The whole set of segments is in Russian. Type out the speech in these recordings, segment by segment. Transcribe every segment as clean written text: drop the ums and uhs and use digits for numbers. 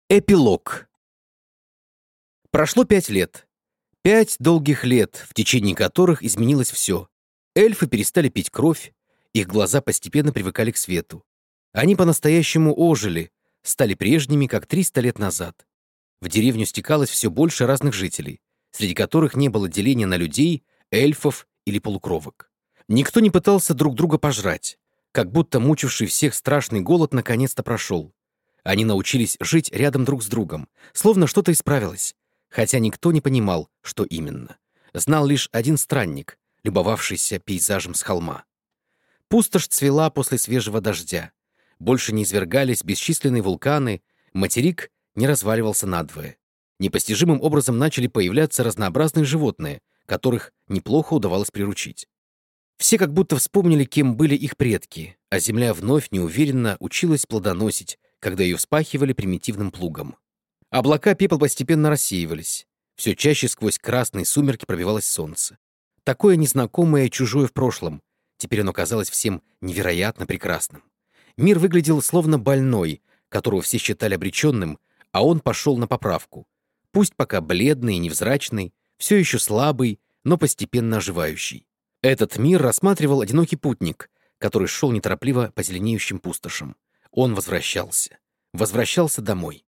Эпилог. Прошло 5 лет. 5 долгих лет, в течение которых изменилось все. Эльфы перестали пить кровь, их глаза постепенно привыкали к свету. Они по-настоящему ожили, стали прежними, как 300 лет назад. В деревню стекалось все больше разных жителей, среди которых не было деления на людей, эльфов или полукровок. Никто не пытался друг друга пожрать, как будто мучивший всех страшный голод наконец-то прошел. Они научились жить рядом друг с другом, словно что-то исправилось, хотя никто не понимал, что именно. Знал лишь один странник, любовавшийся пейзажем с холма. Пустошь цвела после свежего дождя. Больше не извергались бесчисленные вулканы, материк не разваливался надвое. Непостижимым образом начали появляться разнообразные животные, которых неплохо удавалось приручить. Все как будто вспомнили, кем были их предки, а земля вновь неуверенно училась плодоносить, когда ее вспахивали примитивным плугом. Облака пепла постепенно рассеивались. Все чаще сквозь красные сумерки пробивалось солнце. Такое незнакомое и чужое в прошлом. Теперь оно казалось всем невероятно прекрасным. Мир выглядел словно больной, которого все считали обреченным, а он пошел на поправку. Пусть пока бледный и невзрачный, все еще слабый, но постепенно оживающий. Этот мир рассматривал одинокий путник, который шел неторопливо по зеленеющим пустошам. Он возвращался. Возвращался домой.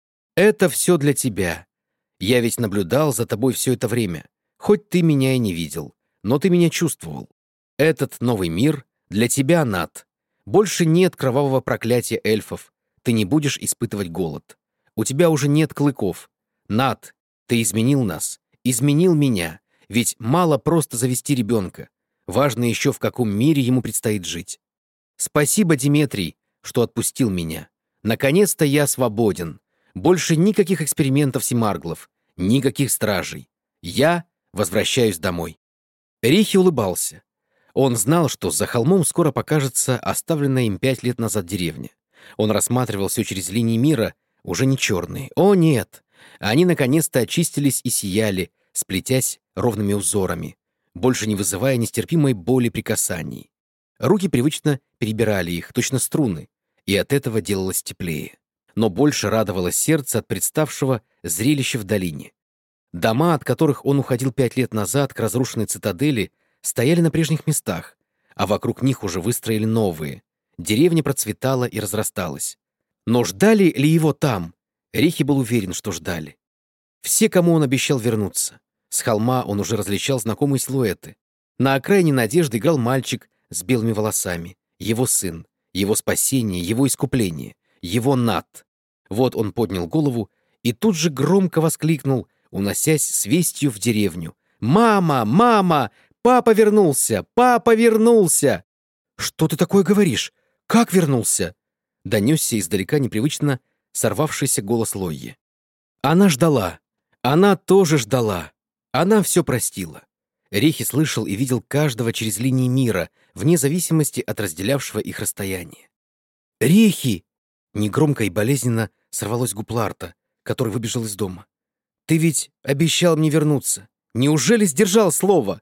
«Это все для тебя. Я ведь наблюдал за тобой все это время. Хоть ты меня и не видел, но ты меня чувствовал. Этот новый мир для тебя, Нат. Больше нет кровавого проклятия эльфов. Ты не будешь испытывать голод. У тебя уже нет клыков. Нат, ты изменил нас. Изменил меня. Ведь мало просто завести ребенка. Важно еще, в каком мире ему предстоит жить. Спасибо, Диметрий, что отпустил меня. Наконец-то я свободен. Больше никаких экспериментов Симарглов, никаких стражей. Я возвращаюсь домой». Рихи улыбался. Он знал, что за холмом скоро покажется оставленная им 5 лет назад деревня. Он рассматривал все через линии мира, уже не черные. О, нет! Они наконец-то очистились и сияли, сплетясь ровными узорами, больше не вызывая нестерпимой боли при касании. Руки привычно перебирали их, точно струны, и от этого делалось теплее. Но больше радовало сердце от представшего зрелища в долине. Дома, от которых он уходил 5 лет назад к разрушенной цитадели, стояли на прежних местах, а вокруг них уже выстроили новые. Деревня процветала и разрасталась. Но ждали ли его там? Рихи был уверен, что ждали. Все, кому он обещал вернуться. С холма он уже различал знакомые силуэты. На окраине надежды играл мальчик с белыми волосами. Его сын, его спасение, его искупление, его Нат. Вот он поднял голову и тут же громко воскликнул, уносясь с вестью в деревню. «Мама! Мама! Папа вернулся! Папа вернулся!» «Что ты такое говоришь? Как вернулся?» Донесся издалека непривычно сорвавшийся голос Лойи. Она ждала. Она тоже ждала. Она все простила. Рихи слышал и видел каждого через линии мира, вне зависимости от разделявшего их расстояния. «Рихи!» — негромко и болезненно сорвалось губ Ларта, который выбежал из дома. «Ты ведь обещал мне вернуться. Неужели сдержал слово?»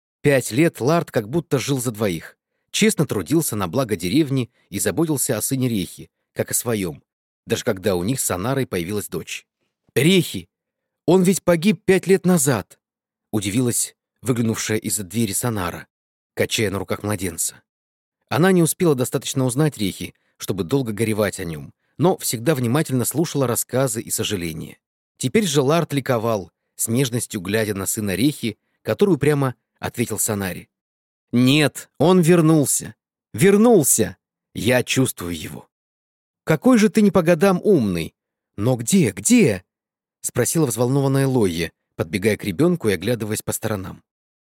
5 лет Ларт как будто жил за двоих. Честно трудился на благо деревни и заботился о сыне Рехи, как о своем, даже когда у них с Анарой появилась дочь. «Рехи! Он ведь погиб 5 лет назад!» — удивилась выглянувшая из-за двери Санара, качая на руках младенца. Она не успела достаточно узнать Рехи, чтобы долго горевать о нем, но всегда внимательно слушала рассказы и сожаления. Теперь же Ларт ликовал, с нежностью глядя на сына Рехи, которую прямо ответил Санаре. «Нет, он вернулся! Вернулся! Я чувствую его!» «Какой же ты не по годам умный! Но где, где?» — спросила взволнованная Лойя, подбегая к ребенку и оглядываясь по сторонам.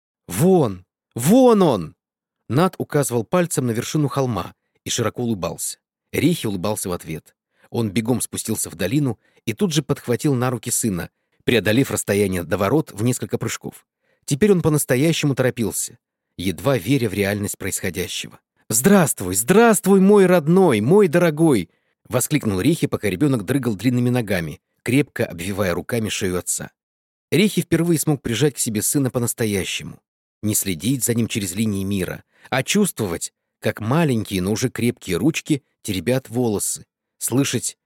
«Вон! Вон он!» Нат указывал пальцем на вершину холма и широко улыбался. Рихи улыбался в ответ. Он бегом спустился в долину и тут же подхватил на руки сына, преодолев расстояние до ворот в несколько прыжков. Теперь он по-настоящему торопился, едва веря в реальность происходящего. «Здравствуй, здравствуй, мой родной, мой дорогой!» — воскликнул Рихи, пока ребенок дрыгал длинными ногами, крепко обвивая руками шею отца. Рихи впервые смог прижать к себе сына по-настоящему. Не следить за ним через линии мира, а чувствовать, как маленькие, но уже крепкие ручки теребят волосы, слышать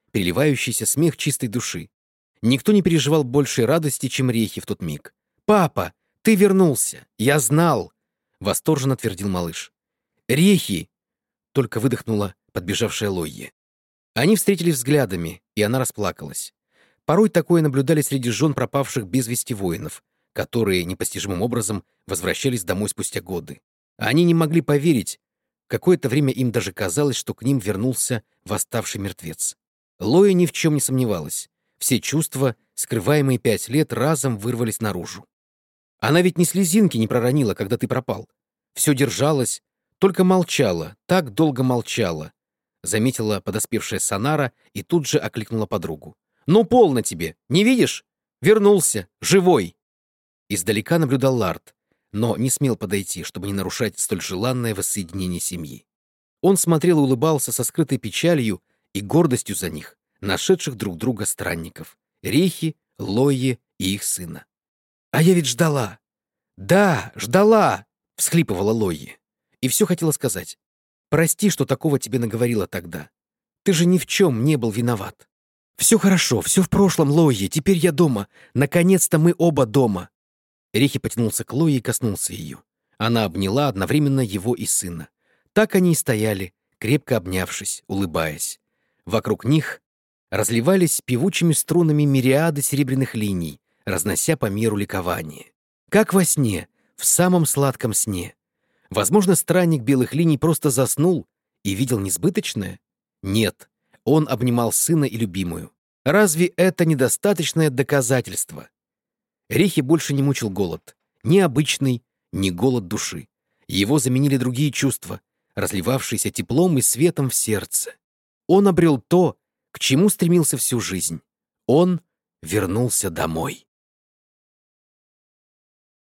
переливающийся смех чистой души. Никто не переживал большей радости, чем Рехи в тот миг. «Папа, ты вернулся! Я знал!» — восторженно твердил малыш. «Рехи!» — только выдохнула подбежавшая Лойе. Они встретились взглядами, и она расплакалась. Порой такое наблюдали среди жен пропавших без вести воинов, которые непостижимым образом возвращались домой спустя годы. Они не могли поверить, какое-то время им даже казалось, что к ним вернулся восставший мертвец. Лоя ни в чем не сомневалась. Все чувства, скрываемые 5 лет, разом вырвались наружу. Она ведь ни слезинки не проронила, когда ты пропал. Все держалась, только молчала, так долго молчала, заметила подоспевшая Санара и тут же окликнула подругу. «Ну, полно тебе! Не видишь? Вернулся! Живой!» Издалека наблюдал Лард, но не смел подойти, чтобы не нарушать столь желанное воссоединение семьи. Он смотрел и улыбался со скрытой печалью и гордостью за них, нашедших друг друга странников — Рехи, Лойе и их сына. «А я ведь ждала!» «Да, ждала!» — всхлипывала Лойе. И все хотела сказать. «Прости, что такого тебе наговорила тогда. Ты же ни в чем не был виноват». «Все хорошо, все в прошлом, Лойе, теперь я дома. Наконец-то мы оба дома». Рехи потянулся к Лойе и коснулся ее. Она обняла одновременно его и сына. Так они и стояли, крепко обнявшись, улыбаясь. Вокруг них разливались певучими струнами мириады серебряных линий, разнося по миру ликование. Как во сне, в самом сладком сне. Возможно, странник белых линий просто заснул и видел несбыточное? Нет, он обнимал сына и любимую. Разве это недостаточное доказательство? Рехи больше не мучил голод. Ни обычный, ни голод души. Его заменили другие чувства, разливавшиеся теплом и светом в сердце. Он обрел то, к чему стремился всю жизнь. Он вернулся домой.